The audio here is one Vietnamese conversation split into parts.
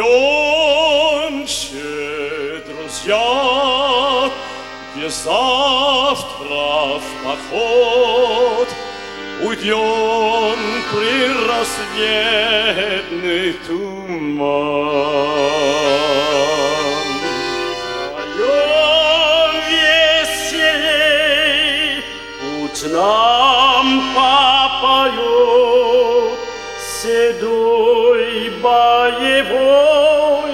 Уйдем все, друзья, где завтра в поход. Уйдем предрассветный туман. Вдвоем веселей путь нам попоет седой боевой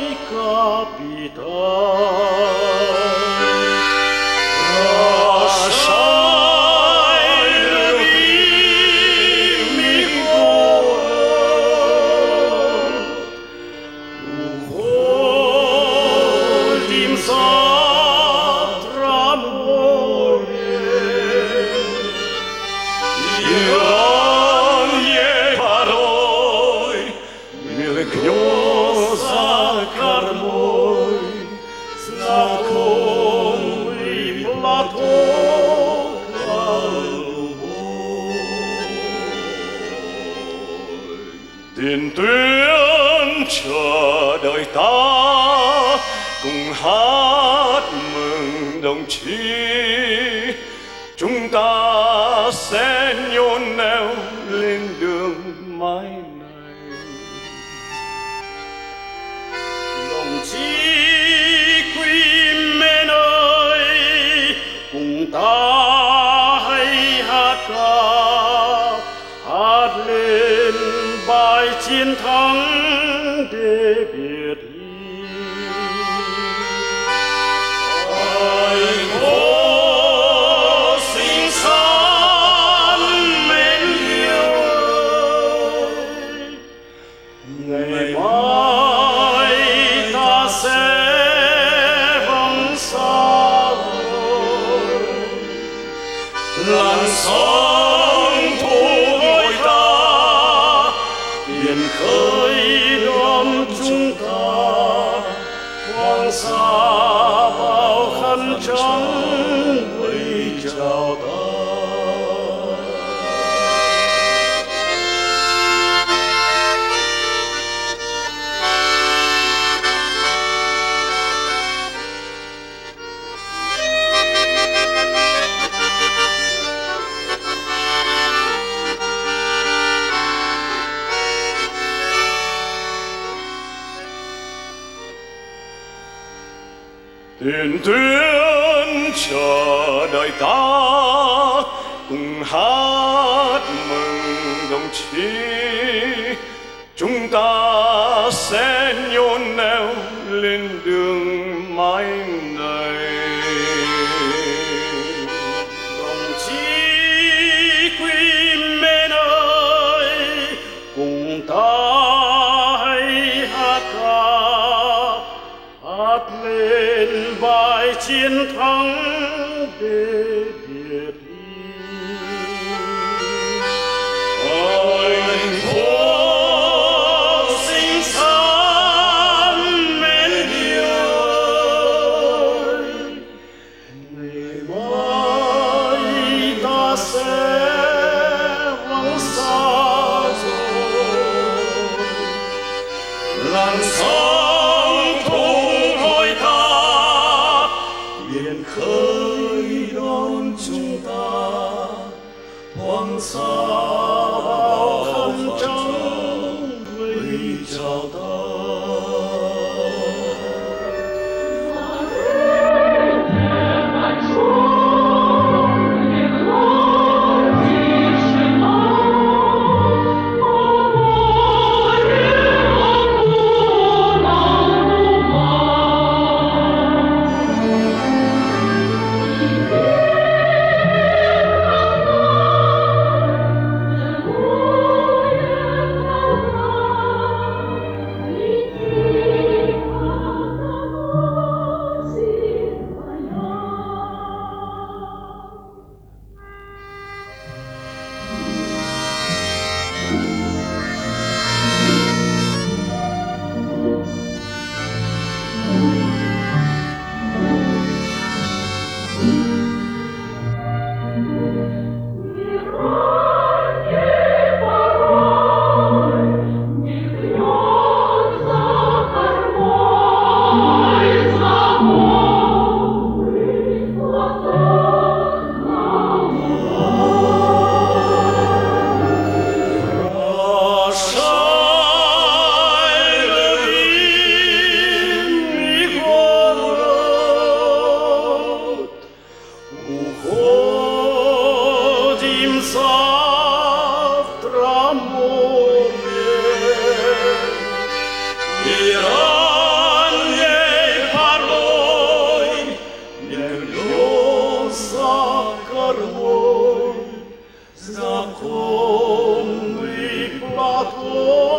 капитан. Прощай, любимый город, уходим завтра море. И ранней порой мелькнет за кормой Знакомый платок голубой. Tình tuyến chờ đợi ta cùng hát mừng đồng chí, chúng ta sẽ nhôn neo lên đường mai này. Đồng chí Quý Mến ơi, cùng ta hãy hát ca, hát lên bài chiến thắng để Việt Hy. Anh hô xinh xắn mến yêu ơi, ngày mai ta sẽ vắng xa rồi. Làn sóng thu hồi ta Biển khơi đón chúng ta, hoàng sa bao khăn trắng vẫy chào ta. Tiền tuyến chờ đợi ta cùng hát mừng đồng chí, chúng ta sẽ nhôn neo lên đường mai này. Đồng chí Quý Mến ơi, cùng ta hãy hát ca, hát lên bài chiến thắng để Việt Hy. Anh hô xinh xắn mến yêu ơi, ngày mai ta sẽ vắng xa rồi. Làn sóng thu hồi ta, biển khơi đón chúng ta, hoàng sa bao khăn trắng vẫy chào ta. Hãy subscribe cho kênh Ghiền Mì Gõ để không bỏ lỡ cơ hội, ra không bị ba thôi.